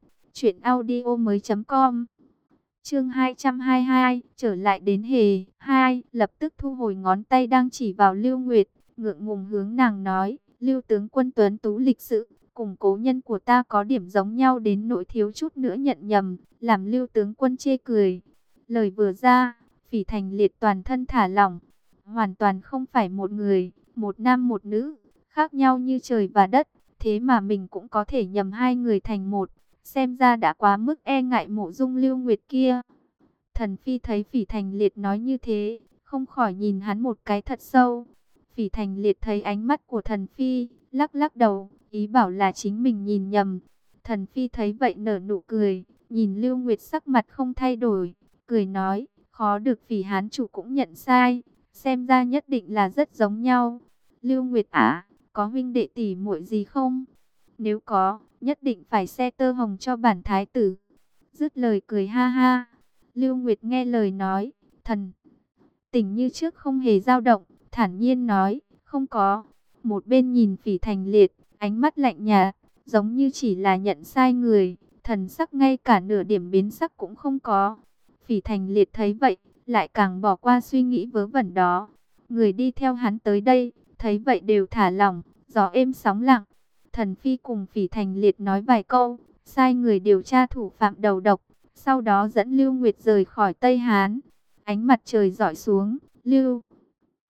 truyệnaudiomoi.com. Chương 222, trở lại đến hề. 2, lập tức thu hồi ngón tay đang chỉ vào Lưu Nguyệt, ngượng ngùng hướng nàng nói: Lưu tướng quân tuấn tú lịch sự, cùng cố nhân của ta có điểm giống nhau đến nỗi thiếu chút nữa nhận nhầm, làm Lưu tướng quân chê cười. Lời vừa ra, Phỉ Thành Liệt toàn thân thả lỏng, hoàn toàn không phải một người, một nam một nữ, khác nhau như trời và đất, thế mà mình cũng có thể nhầm hai người thành một, xem ra đã quá mức e ngại Mộ Dung Lưu Nguyệt kia. Thần Phi thấy Phỉ Thành Liệt nói như thế, không khỏi nhìn hắn một cái thật sâu. Phỉ Thành Liệt thấy ánh mắt của Thần Phi, lắc lắc đầu, ý bảo là chính mình nhìn nhầm. Thần Phi thấy vậy nở nụ cười, nhìn Lưu Nguyệt sắc mặt không thay đổi, cười nói: khó được Phỉ Hán chủ cũng nhận sai, xem ra nhất định là rất giống nhau. Lưu Nguyệt có huynh đệ tỷ muội gì không? Nếu có, nhất định phải xe tơ hồng cho bản thái tử. Dứt lời cười ha ha. Lưu Nguyệt nghe lời nói, thần tình như trước không hề dao động, thản nhiên nói: không có. Một bên nhìn Phỉ Thành Liệt, ánh mắt lạnh nhạt, giống như chỉ là nhận sai người, thần sắc ngay cả nửa điểm biến sắc cũng không có. Phỉ Thành Liệt thấy vậy, lại càng bỏ qua suy nghĩ vớ vẩn đó. Người đi theo hắn tới đây, thấy vậy đều thả lỏng, gió êm sóng lặng. Thần Phi cùng Phỉ Thành Liệt nói vài câu, sai người điều tra thủ phạm đầu độc, sau đó dẫn Lưu Nguyệt rời khỏi Tây Hán. Ánh mặt trời rọi xuống, Lưu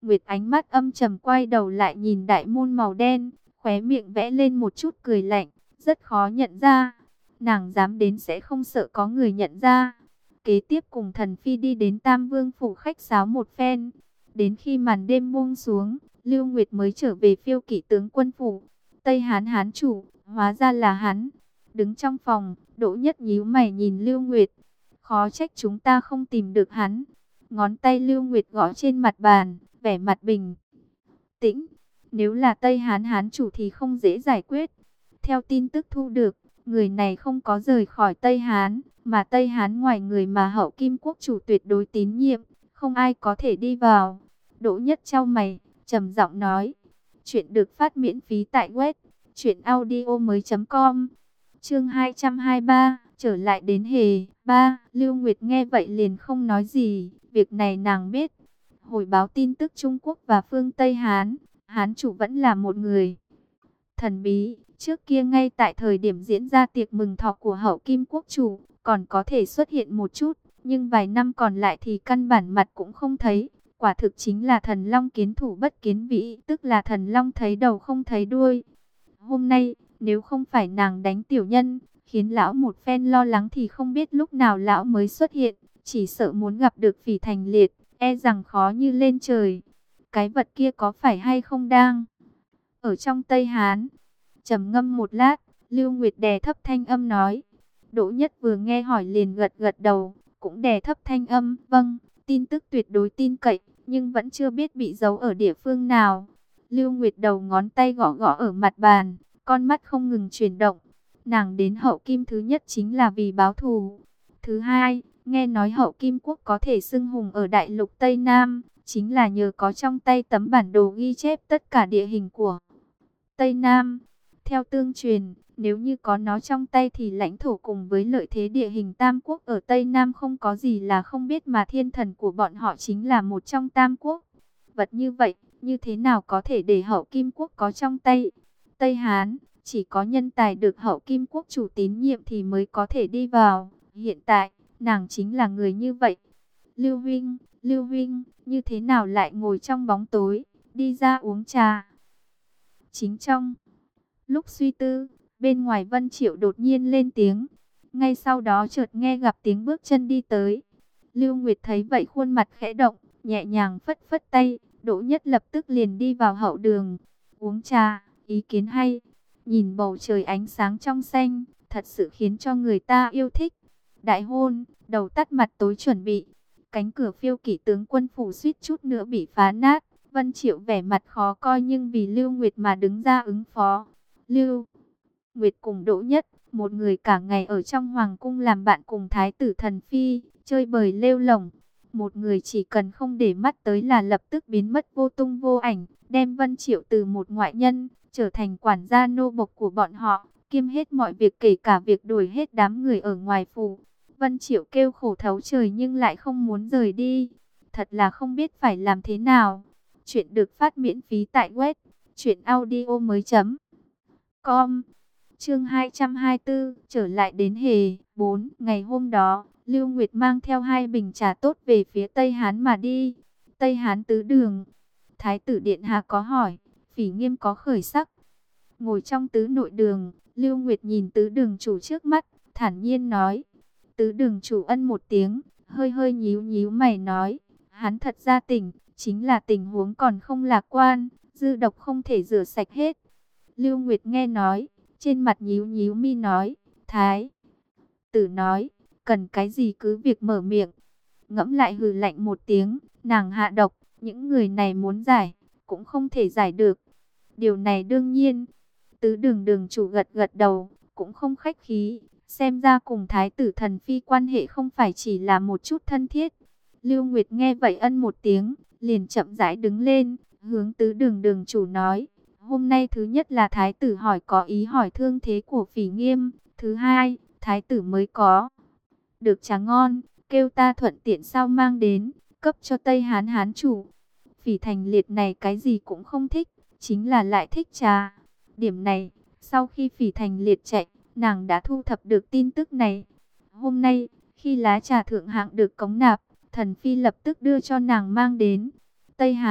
Nguyệt ánh mắt âm trầm quay đầu lại nhìn đại môn màu đen, khóe miệng vẽ lên một chút cười lạnh, rất khó nhận ra. Nàng dám đến sẽ không sợ có người nhận ra. Kế tiếp cùng Thần Phi đi đến Tam Vương phủ khách sáo một phen. Đến khi màn đêm buông xuống, Lưu Nguyệt mới trở về Phiêu Kỵ tướng quân phủ. Tây Hán hán chủ, hóa ra là hắn. Đứng trong phòng, Đỗ Nhất nhíu mày nhìn Lưu Nguyệt. Khó trách chúng ta không tìm được hắn. Ngón tay Lưu Nguyệt gõ trên mặt bàn, vẻ mặt bình tĩnh. Nếu là Tây Hán hán chủ thì không dễ giải quyết. Theo tin tức thu được, người này không có rời khỏi Tây Hán, mà Tây Hán ngoài người mà Hậu Kim quốc chủ tuyệt đối tín nhiệm, không ai có thể đi vào. Đỗ Nhất chau mày, trầm giọng nói. Chuyện được phát miễn phí tại web truyệnaudiomoi.com. Chương 223, trở lại đến Hề. 3. Lưu Nguyệt nghe vậy liền không nói gì, việc này nàng biết. Hồi báo tin tức Trung Quốc và phương Tây Hán, Hán chủ vẫn là một người thần bí. Trước kia ngay tại thời điểm diễn ra tiệc mừng thọ của Hậu Kim quốc chủ, còn có thể xuất hiện một chút, nhưng vài năm còn lại thì căn bản mặt cũng không thấy. Quả thực chính là thần long kiến thủ bất kiến vĩ, tức là thần long thấy đầu không thấy đuôi. Hôm nay, nếu không phải nàng đánh tiểu nhân, khiến lão một phen lo lắng thì không biết lúc nào lão mới xuất hiện. Chỉ sợ muốn gặp được Phỉ Thành Liệt, e rằng khó như lên trời. Cái vật kia có phải hay không đang ở trong Tây Hán? Trầm ngâm một lát, Lưu Nguyệt đè thấp thanh âm nói. Đỗ Nhất vừa nghe hỏi liền gật gật đầu, cũng đè thấp thanh âm. Vâng, tin tức tuyệt đối tin cậy, nhưng vẫn chưa biết bị giấu ở địa phương nào. Lưu Nguyệt đầu ngón tay gõ gõ ở mặt bàn, con mắt không ngừng chuyển động. Nàng đến Hậu Kim thứ nhất chính là vì báo thù. Thứ hai, nghe nói Hậu Kim quốc có thể xưng hùng ở đại lục Tây Nam, chính là nhờ có trong tay tấm bản đồ ghi chép tất cả địa hình của Tây Nam. Theo tương truyền, nếu như có nó trong tay thì lãnh thổ cùng với lợi thế địa hình Tam Quốc ở Tây Nam không có gì là không biết, mà thiên thần của bọn họ chính là một trong Tam Quốc. Vật như vậy, như thế nào có thể để Hậu Kim quốc có trong tay? Tây Hán, chỉ có nhân tài được Hậu Kim quốc chủ tín nhiệm thì mới có thể đi vào. Hiện tại, nàng chính là người như vậy. Lưu Vinh, như thế nào lại ngồi trong bóng tối, đi ra uống trà? Chính trong lúc suy tư, bên ngoài Vân Triệu đột nhiên lên tiếng. Ngay sau đó chợt nghe gặp tiếng bước chân đi tới. Lưu Nguyệt thấy vậy khuôn mặt khẽ động, nhẹ nhàng phất phất tay. Đỗ Nhất lập tức liền đi vào hậu đường. Uống trà, ý kiến hay. Nhìn bầu trời ánh sáng trong xanh, thật sự khiến cho người ta yêu thích. Đại hôn, đầu tắt mặt tối chuẩn bị. Cánh cửa Phiêu Kỵ tướng quân phủ suýt chút nữa bị phá nát. Vân Triệu vẻ mặt khó coi nhưng vì Lưu Nguyệt mà đứng ra ứng phó. Lưu Nguyệt cùng Đỗ Nhất, một người cả ngày ở trong hoàng cung làm bạn cùng thái tử Thần Phi, chơi bời lêu lổng. Một người chỉ cần không để mắt tới là lập tức biến mất vô tung vô ảnh, đem Vân Triệu từ một ngoại nhân, trở thành quản gia nô bộc của bọn họ, kiêm hết mọi việc kể cả việc đuổi hết đám người ở ngoài phủ. Vân Triệu kêu khổ thấu trời nhưng lại không muốn rời đi. Thật là không biết phải làm thế nào. Chuyện được phát miễn phí tại web truyệnaudiomoi.com. Chương 224, trở lại đến Hề. 4. Ngày hôm đó, Lưu Nguyệt mang theo 2 bình trà tốt về phía Tây Hán mà đi. Tây Hán tứ đường. Thái tử điện hạ có hỏi, Phỉ Nghiêm có khởi sắc. Ngồi trong tứ nội đường, Lưu Nguyệt nhìn tứ đường chủ trước mắt, thản nhiên nói. Tứ đường chủ ân một tiếng, hơi hơi nhíu nhíu mày nói, hắn thật ra tỉnh, chính là tình huống còn không lạc quan, dư độc không thể rửa sạch hết. Lưu Nguyệt nghe nói, trên mặt nhíu nhíu mi nói, Thái tử nói, cần cái gì cứ việc mở miệng. Ngẫm lại hừ lạnh một tiếng, nàng hạ độc, những người này muốn giải, cũng không thể giải được. Điều này đương nhiên. Tứ đường đường chủ gật gật đầu, cũng không khách khí, xem ra cùng thái tử Thần Phi quan hệ không phải chỉ là một chút thân thiết. Lưu Nguyệt nghe vậy ân một tiếng, liền chậm rãi đứng lên, hướng tứ đường đường chủ nói, hôm nay thứ nhất là thái tử hỏi có ý hỏi thương thế của Phỉ Nghiêm, thứ hai, thái tử mới có được trà ngon, kêu ta thuận tiện sao mang đến, cấp cho Tây Hán hán chủ. Phỉ Thành Liệt này cái gì cũng không thích, chính là lại thích trà. Điểm này, sau khi Phỉ Thành Liệt chạy, nàng đã thu thập được tin tức này. Hôm nay, khi lá trà thượng hạng được cống nạp, Thần Phi lập tức đưa cho nàng mang đến. Tây Hán,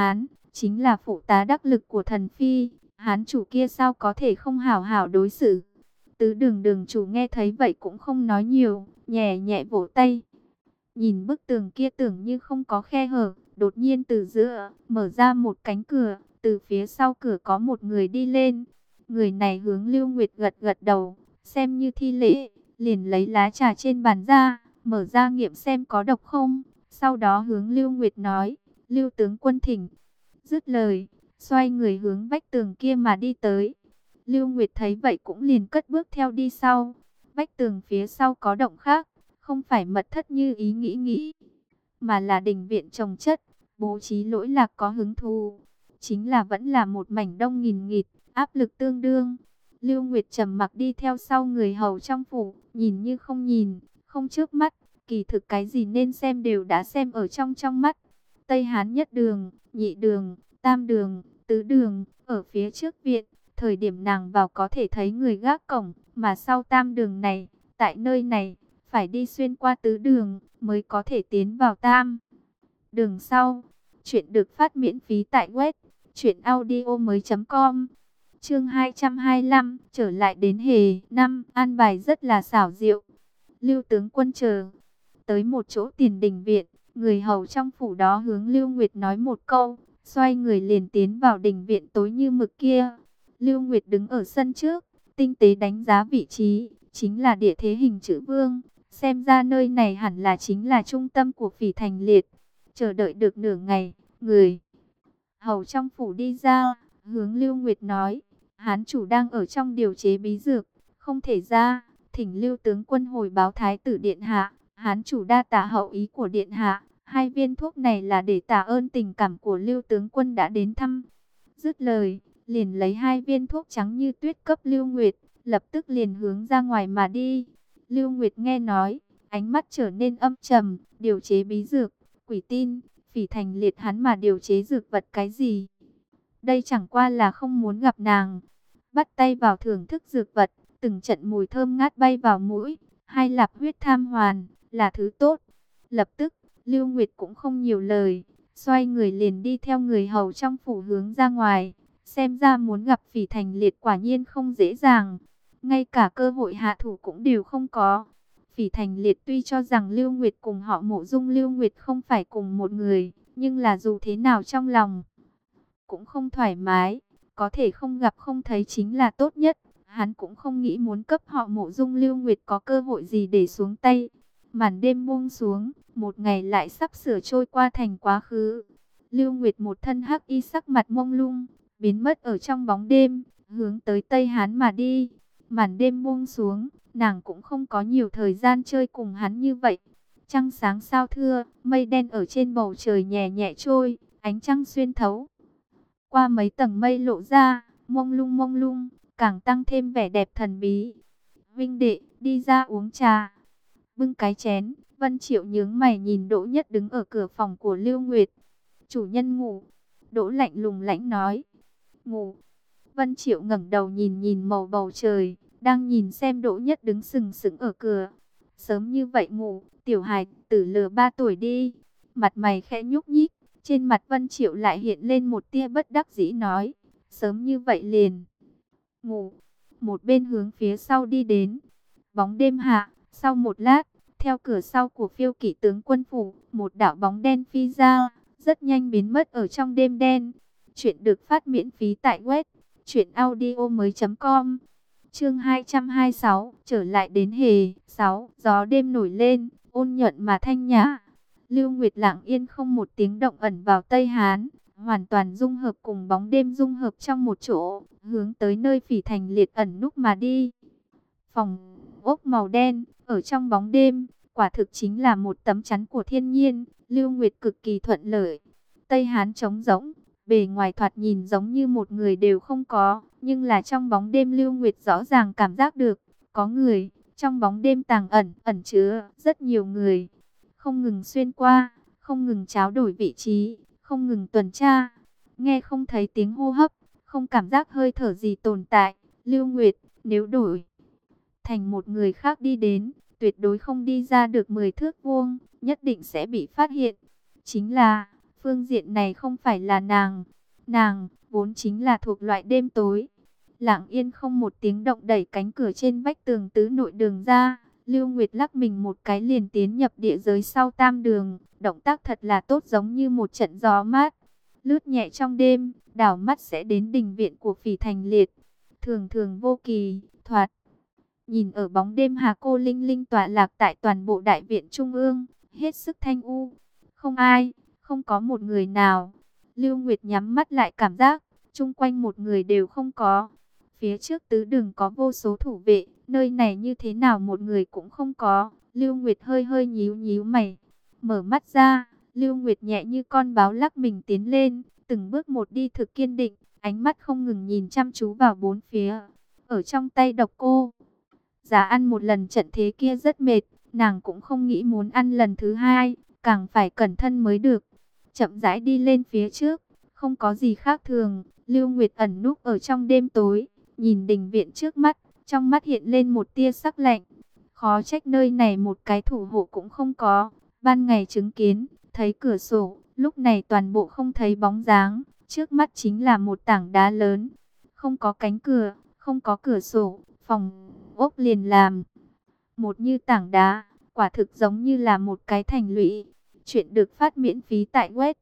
chính là phụ tá đắc lực của thần phi, hán chủ kia sao có thể không hảo hảo đối xử. Tứ Đường đường chủ nghe thấy vậy cũng không nói nhiều, nhẹ nhẹ vỗ tay. Nhìn bức tường kia tưởng như không có khe hở, đột nhiên từ giữa mở ra một cánh cửa, từ phía sau cửa có một người đi lên. Người này hướng Lưu Nguyệt gật gật đầu, xem như thi lễ, liền lấy lá trà trên bàn ra, mở ra nghiệm xem có độc không. Sau đó hướng Lưu Nguyệt nói, Lưu tướng quân thỉnh. Dứt lời, xoay người hướng vách tường kia mà đi tới. Lưu Nguyệt thấy vậy cũng liền cất bước theo đi sau. Vách tường phía sau có động khác, không phải mật thất như ý nghĩ, mà là đình viện trồng chất, bố trí lỗi lạc có hứng thú. Chính là vẫn là một mảnh đông nghìn nghịt, áp lực tương đương. Lưu Nguyệt trầm mặc đi theo sau người hầu trong phủ, nhìn như không nhìn, không trước mắt, kỳ thực cái gì nên xem đều đã xem ở trong mắt. Tây Hán nhất đường, nhị đường, tam đường, tứ đường, ở phía trước viện, thời điểm nàng vào có thể thấy người gác cổng, mà sau tam đường này, tại nơi này, phải đi xuyên qua tứ đường, mới có thể tiến vào tam đường sau. Chuyện được phát miễn phí tại web truyệnaudiomoi.com. Chương 225, trở lại đến hề năm, an bài rất là xảo diệu. Lưu tướng quân chờ tới một chỗ tiền đình viện, người hầu trong phủ đó hướng Lưu Nguyệt nói một câu, xoay người liền tiến vào đình viện tối như mực kia. Lưu Nguyệt đứng ở sân trước, tinh tế đánh giá vị trí, chính là địa thế hình chữ vương, xem ra nơi này hẳn là chính là trung tâm của Phỉ Thành Liệt. Chờ đợi được nửa ngày, người hầu trong phủ đi ra, hướng Lưu Nguyệt nói, hán chủ đang ở trong điều chế bí dược, không thể ra, thỉnh Lưu tướng quân hồi báo thái tử điện hạ, hán chủ đa tạ hậu ý của điện hạ, 2 viên thuốc này là để tạ ơn tình cảm của Lưu tướng quân đã đến thăm. Dứt lời, liền lấy 2 viên thuốc trắng như tuyết cấp Lưu Nguyệt, lập tức liền hướng ra ngoài mà đi. Lưu Nguyệt nghe nói, ánh mắt trở nên âm trầm, điều chế bí dược, quỷ tin, Phỉ Thành Liệt hắn mà điều chế dược vật cái gì? Đây chẳng qua là không muốn gặp nàng. Bắt tay vào thưởng thức dược vật, từng trận mùi thơm ngát bay vào mũi, 2 lạp huyết tham hoàn, là thứ tốt. Lập tức, Lưu Nguyệt cũng không nhiều lời, xoay người liền đi theo người hầu trong phủ hướng ra ngoài. Xem ra muốn gặp Phỉ Thành Liệt quả nhiên không dễ dàng, ngay cả cơ hội hạ thủ cũng đều không có. Phỉ Thành Liệt tuy cho rằng Lưu Nguyệt cùng họ Mộ Dung Lưu Nguyệt không phải cùng một người, nhưng là dù thế nào trong lòng cũng không thoải mái, có thể không gặp không thấy chính là tốt nhất. Hắn cũng không nghĩ muốn cấp họ Mộ Dung Lưu Nguyệt có cơ hội gì để xuống tay. Màn đêm buông xuống, một ngày lại sắp sửa trôi qua thành quá khứ. Lưu Nguyệt một thân hắc y, sắc mặt mông lung, biến mất ở trong bóng đêm, hướng tới Tây Hán mà đi. Màn đêm buông xuống, nàng cũng không có nhiều thời gian chơi cùng hắn như vậy. Trăng sáng sao thưa, mây đen ở trên bầu trời nhẹ nhẹ trôi, ánh trăng xuyên thấu qua mấy tầng mây lộ ra, mông lung, càng tăng thêm vẻ đẹp thần bí. Vinh đệ, đi ra uống trà. Bưng cái chén, Vân Triệu nhướng mày nhìn Đỗ Nhất đứng ở cửa phòng của Lưu Nguyệt. Chủ nhân ngủ. Đỗ lạnh lùng lãnh nói. Ngủ. Vân Triệu ngẩng đầu nhìn nhìn màu bầu trời, đang nhìn xem Đỗ Nhất đứng sừng sững ở cửa. Sớm như vậy ngủ, tiểu hài tử lừa 3 tuổi đi. Mặt mày khẽ nhúc nhích, trên mặt Vân Triệu lại hiện lên một tia bất đắc dĩ nói. Sớm như vậy liền ngủ. Một bên hướng phía sau đi đến. Bóng đêm hạ, sau một lát, theo cửa sau của Phiêu Kỵ tướng quân phủ, một đạo bóng đen phi ra, rất nhanh biến mất ở trong đêm đen. Chuyện được phát miễn phí tại web truyệnaudiomoi.com. Chương 226, trở lại đến hề 6, gió đêm nổi lên, ôn nhuận mà thanh nhã. Lưu Nguyệt lặng yên không một tiếng động ẩn vào Tây Hán, hoàn toàn dung hợp cùng bóng đêm dung hợp trong một chỗ, hướng tới nơi Phỉ Thành Liệt ẩn núp mà đi. Phòng ốc màu đen, ở trong bóng đêm, quả thực chính là một tấm chắn của thiên nhiên. Lưu Nguyệt cực kỳ thuận lợi. Tây Hán trống rỗng, bề ngoài thoạt nhìn giống như một người đều không có, nhưng là trong bóng đêm Lưu Nguyệt rõ ràng cảm giác được có người. Trong bóng đêm tàng ẩn chứa rất nhiều người, không ngừng xuyên qua, không ngừng tráo đổi vị trí, không ngừng tuần tra. Nghe không thấy tiếng hô hấp, không cảm giác hơi thở gì tồn tại. Lưu Nguyệt, nếu đổi thành một người khác đi đến, tuyệt đối không đi ra được 10 thước vuông, nhất định sẽ bị phát hiện. Chính là, phương diện này không phải là nàng. Nàng vốn chính là thuộc loại đêm tối. Lặng yên không một tiếng động đẩy cánh cửa trên vách tường tứ nội đường ra. Lưu Nguyệt lắc mình một cái liền tiến nhập địa giới sau tam đường. Động tác thật là tốt, giống như một trận gió mát. Lướt nhẹ trong đêm, đảo mắt sẽ đến đình viện của Phỉ Thành Liệt. Thường thường vô kỳ, thoạt nhìn ở bóng đêm Hà Cô Linh Linh tọa lạc tại toàn bộ đại viện trung ương, hết sức thanh u. Không ai, không có một người nào. Lưu Nguyệt nhắm mắt lại, cảm giác chung quanh một người đều không có. Phía trước tứ đường có vô số thủ vệ, nơi này như thế nào một người cũng không có. Lưu Nguyệt hơi hơi nhíu nhíu mày, mở mắt ra. Lưu Nguyệt nhẹ như con báo lắc mình tiến lên, từng bước một đi thực kiên định, ánh mắt không ngừng nhìn chăm chú vào bốn phía. Ở trong tay độc cô Giá ăn một lần trận thế kia rất mệt, nàng cũng không nghĩ muốn ăn lần thứ hai, càng phải cẩn thận mới được. Chậm rãi đi lên phía trước, không có gì khác thường. Lưu Nguyệt ẩn núp ở trong đêm tối, nhìn đình viện trước mắt, trong mắt hiện lên một tia sắc lạnh. Khó trách nơi này một cái thủ hộ cũng không có. Ban ngày chứng kiến, thấy cửa sổ, lúc này toàn bộ không thấy bóng dáng. Trước mắt chính là một tảng đá lớn, không có cánh cửa, không có cửa sổ, phòng ốc liền làm một như tảng đá, quả thực giống như là một cái thành lũy. Chuyện được phát miễn phí tại web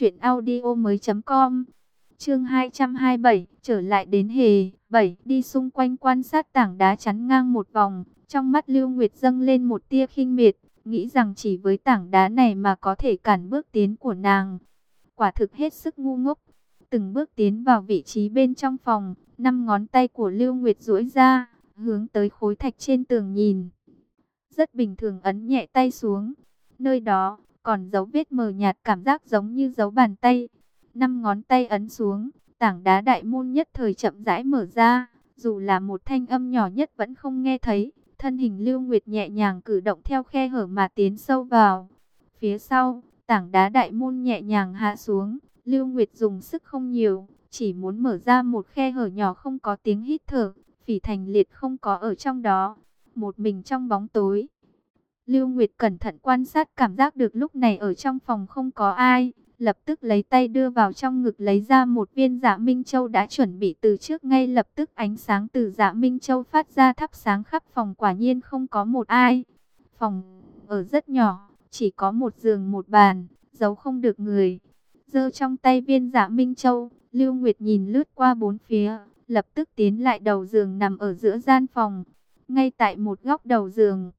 truyệnaudiomoi.com. Chương 227, trở lại đến hề 7, đi xung quanh quan sát tảng đá chắn ngang một vòng, trong mắt Lưu Nguyệt dâng lên một tia khinh miệt, nghĩ rằng chỉ với tảng đá này mà có thể cản bước tiến của nàng. Quả thực hết sức ngu ngốc. Từng bước tiến vào vị trí bên trong phòng, 5 ngón tay của Lưu Nguyệt duỗi ra, hướng tới khối thạch trên tường nhìn. Rất bình thường ấn nhẹ tay xuống. Nơi đó còn dấu vết mờ nhạt, cảm giác giống như dấu bàn tay. 5 ngón tay ấn xuống, tảng đá đại môn nhất thời chậm rãi mở ra, dù là một thanh âm nhỏ nhất vẫn không nghe thấy. Thân hình Lưu Nguyệt nhẹ nhàng cử động theo khe hở mà tiến sâu vào. Phía sau, tảng đá đại môn nhẹ nhàng hạ xuống. Lưu Nguyệt dùng sức không nhiều, chỉ muốn mở ra một khe hở nhỏ, không có tiếng hít thở. Phỉ Thành Liệt không có ở trong đó, một mình trong bóng tối. Lưu Nguyệt cẩn thận quan sát, cảm giác được lúc này ở trong phòng không có ai, lập tức lấy tay đưa vào trong ngực, lấy ra một viên Dạ Minh Châu đã chuẩn bị từ trước. Ngay lập tức ánh sáng từ Dạ Minh Châu phát ra thắp sáng khắp phòng, quả nhiên không có một ai. Phòng ở rất nhỏ, chỉ có một giường một bàn, giấu không được người. Giơ trong tay viên Dạ Minh Châu, Lưu Nguyệt nhìn lướt qua bốn phía, lập tức tiến lại đầu giường nằm ở giữa gian phòng. Ngay tại một góc đầu giường,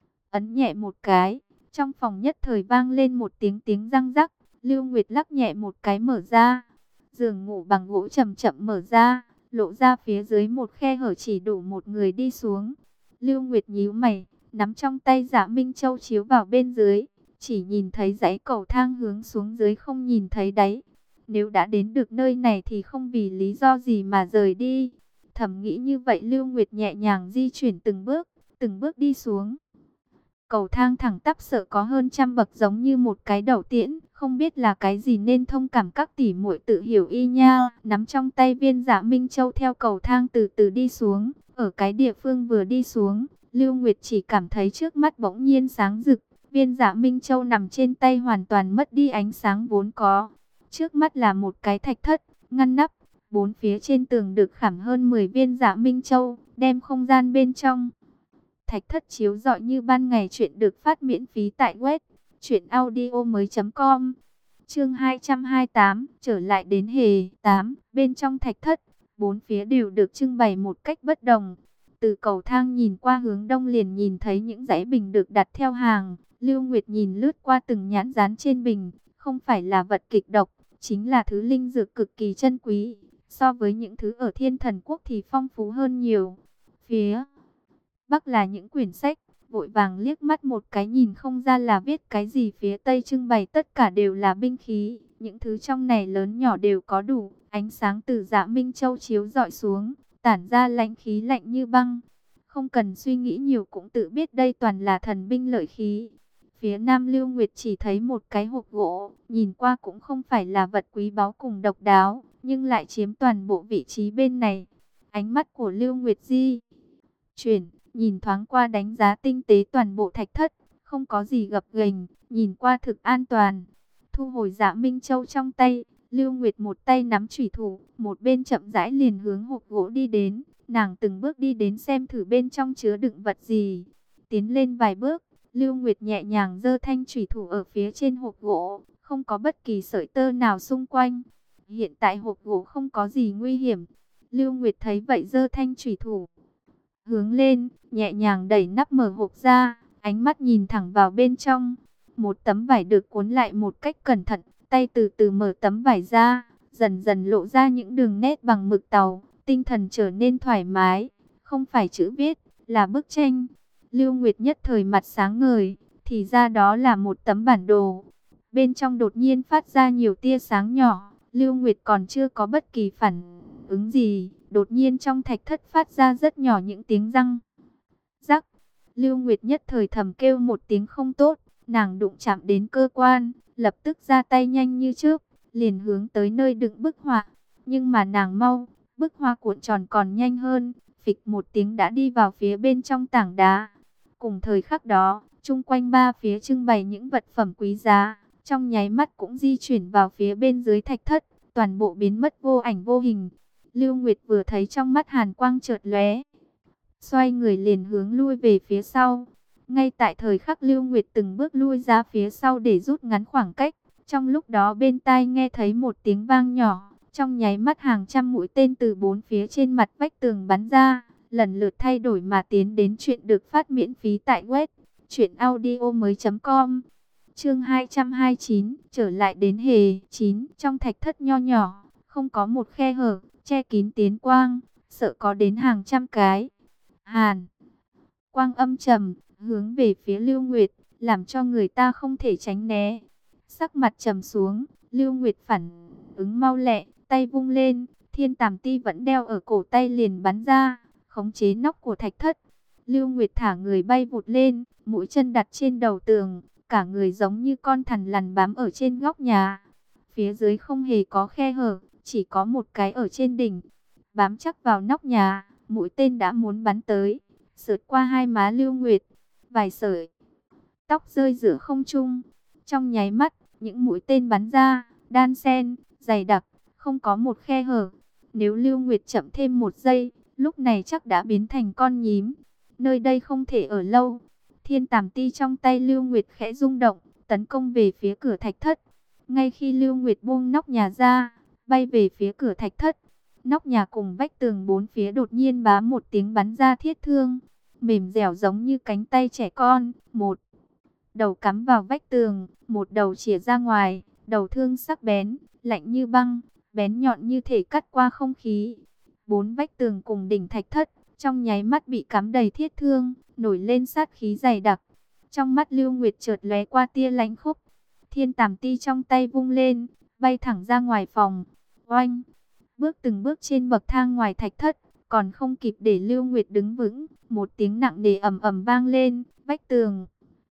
ấn nhẹ một cái, trong phòng nhất thời vang lên một tiếng tiếng răng rắc. Lưu Nguyệt lắc nhẹ một cái mở ra. Giường ngủ bằng gỗ chậm chậm mở ra, lộ ra phía dưới một khe hở chỉ đủ một người đi xuống. Lưu Nguyệt nhíu mày, nắm trong tay Dạ Minh Châu chiếu vào bên dưới, chỉ nhìn thấy dãy cầu thang hướng xuống dưới, không nhìn thấy đáy. Nếu đã đến được nơi này thì không vì lý do gì mà rời đi. Thầm nghĩ như vậy, Lưu Nguyệt nhẹ nhàng di chuyển từng bước đi xuống. Cầu thang thẳng tắp sợ có hơn trăm bậc, giống như một cái đầu tiễn, không biết là cái gì nên thông cảm các tỷ muội tự hiểu y nha. Nắm trong tay viên Dạ Minh Châu theo cầu thang từ từ đi xuống. Ở cái địa phương vừa đi xuống, Lưu Nguyệt chỉ cảm thấy trước mắt bỗng nhiên sáng rực. Viên Dạ Minh Châu nằm trên tay hoàn toàn mất đi ánh sáng vốn có. Trước mắt là một cái thạch thất, ngăn nắp. Bốn phía trên tường được khảm hơn 10 viên Dạ Minh Châu, đem không gian bên trong thạch thất chiếu rọi như ban ngày. Chuyện được phát miễn phí tại web truyệnaudiomoi.com. Chương 228, trở lại đến hề 8. Bên trong thạch thất, bốn phía đều được trưng bày một cách bất đồng. Từ cầu thang nhìn qua hướng đông liền nhìn thấy những dãy bình được đặt theo hàng. Lưu Nguyệt nhìn lướt qua từng nhãn dán trên bình, không phải là vật kịch độc, chính là thứ linh dược cực kỳ chân quý. So với những thứ ở Thiên Thần Quốc thì phong phú hơn nhiều. Phía bắc là những quyển sách, vội vàng liếc mắt một cái nhìn không ra là viết cái gì. Phía tây trưng bày tất cả đều là binh khí, những thứ trong này lớn nhỏ đều có đủ. Ánh sáng từ Dạ Minh Châu chiếu rọi xuống, tản ra lãnh khí lạnh như băng. Không cần suy nghĩ nhiều cũng tự biết đây toàn là thần binh lợi khí. Phía nam Lưu Nguyệt chỉ thấy một cái hộp gỗ, nhìn qua cũng không phải là vật quý báu cùng độc đáo, nhưng lại chiếm toàn bộ vị trí bên này. Ánh mắt của Lưu Nguyệt di chuyển, nhìn thoáng qua đánh giá tinh tế toàn bộ thạch thất, không có gì gập ghềnh, nhìn qua thực an toàn. Thu hồi Dạ Minh Châu trong tay, Lưu Nguyệt một tay nắm chủy thủ, một bên chậm rãi liền hướng hộp gỗ đi đến. Nàng từng bước đi đến xem thử bên trong chứa đựng vật gì. Tiến lên vài bước, Lưu Nguyệt nhẹ nhàng giơ thanh chủy thủ ở phía trên hộp gỗ, không có bất kỳ sợi tơ nào xung quanh. Hiện tại hộp gỗ không có gì nguy hiểm. Lưu Nguyệt thấy vậy giơ thanh chủy thủ hướng lên, nhẹ nhàng đẩy nắp mở hộp ra, ánh mắt nhìn thẳng vào bên trong. Một tấm vải được cuốn lại một cách cẩn thận, tay từ từ mở tấm vải ra, dần dần lộ ra những đường nét bằng mực tàu, tinh thần trở nên thoải mái. Không phải chữ viết, là bức tranh. Lưu Nguyệt nhất thời mặt sáng ngời, thì ra đó là một tấm bản đồ. Bên trong đột nhiên phát ra nhiều tia sáng nhỏ, Lưu Nguyệt còn chưa có bất kỳ phản ứng gì, đột nhiên trong thạch thất phát ra rất nhỏ những tiếng răng rắc. Lưu Nguyệt nhất thời thầm kêu một tiếng không tốt, nàng đụng chạm đến cơ quan, lập tức ra tay nhanh như trước, liền hướng tới nơi đựng bức họa. Nhưng mà nàng mau, bức họa cuộn tròn còn nhanh hơn, phịch một tiếng đã đi vào phía bên trong tảng đá. Cùng thời khắc đó, chung quanh ba phía trưng bày những vật phẩm quý giá, trong nháy mắt cũng di chuyển vào phía bên dưới thạch thất, toàn bộ biến mất vô ảnh vô hình. Lưu Nguyệt vừa thấy trong mắt hàn quang chợt lóe, xoay người liền hướng lui về phía sau. Ngay tại thời khắc Lưu Nguyệt từng bước lui ra phía sau để rút ngắn khoảng cách, trong lúc đó bên tai nghe thấy một tiếng vang nhỏ, trong nháy mắt hàng trăm mũi tên từ bốn phía trên mặt vách tường bắn ra, lần lượt thay đổi mà tiến đến. Chuyện được phát miễn phí tại web truyệnaudiomoi.com. Chương 229, trở lại đến hề 9, trong thạch thất nho nhỏ, không có một khe hở, che kín tiến quang, sợ có đến hàng trăm cái. Hàn quang âm trầm, hướng về phía Lưu Nguyệt, làm cho người ta không thể tránh né. Sắc mặt trầm xuống, Lưu Nguyệt phản ứng mau lẹ, tay vung lên, thiên tàm ti vẫn đeo ở cổ tay liền bắn ra, khống chế nóc của thạch thất. Lưu Nguyệt thả người bay vụt lên, mũi chân đặt trên đầu tường, cả người giống như con thằn lằn bám ở trên góc nhà. Phía dưới không hề có khe hở, chỉ có một cái ở trên đỉnh, bám chắc vào nóc nhà. Mũi tên đã muốn bắn tới, sượt qua hai má Lưu Nguyệt, vài sợi tóc rơi giữa không trung. Trong nháy mắt, những mũi tên bắn ra, đan xen, dày đặc, không có một khe hở. Nếu Lưu Nguyệt chậm thêm một giây, lúc này chắc đã biến thành con nhím. Nơi đây không thể ở lâu. Thiên tàm ti trong tay Lưu Nguyệt khẽ rung động, tấn công về phía cửa thạch thất. Ngay khi Lưu Nguyệt buông nóc nhà ra, bay về phía cửa thạch thất, nóc nhà cùng vách tường bốn phía đột nhiên bá một tiếng bắn ra thiết thương, mềm dẻo giống như cánh tay trẻ con. Một đầu cắm vào vách tường, một đầu chĩa ra ngoài, đầu thương sắc bén, lạnh như băng, bén nhọn như thể cắt qua không khí. Bốn vách tường cùng đỉnh thạch thất, trong nháy mắt bị cắm đầy thiết thương, nổi lên sát khí dày đặc. Trong mắt Lưu Nguyệt chợt lóe qua tia lãnh khốc, thiên tàm ti trong tay vung lên, bay thẳng ra ngoài phòng. Oanh! Bước từng bước trên bậc thang ngoài thạch thất, còn không kịp để Lưu Nguyệt đứng vững, một tiếng nặng nề ầm ầm vang lên, vách tường,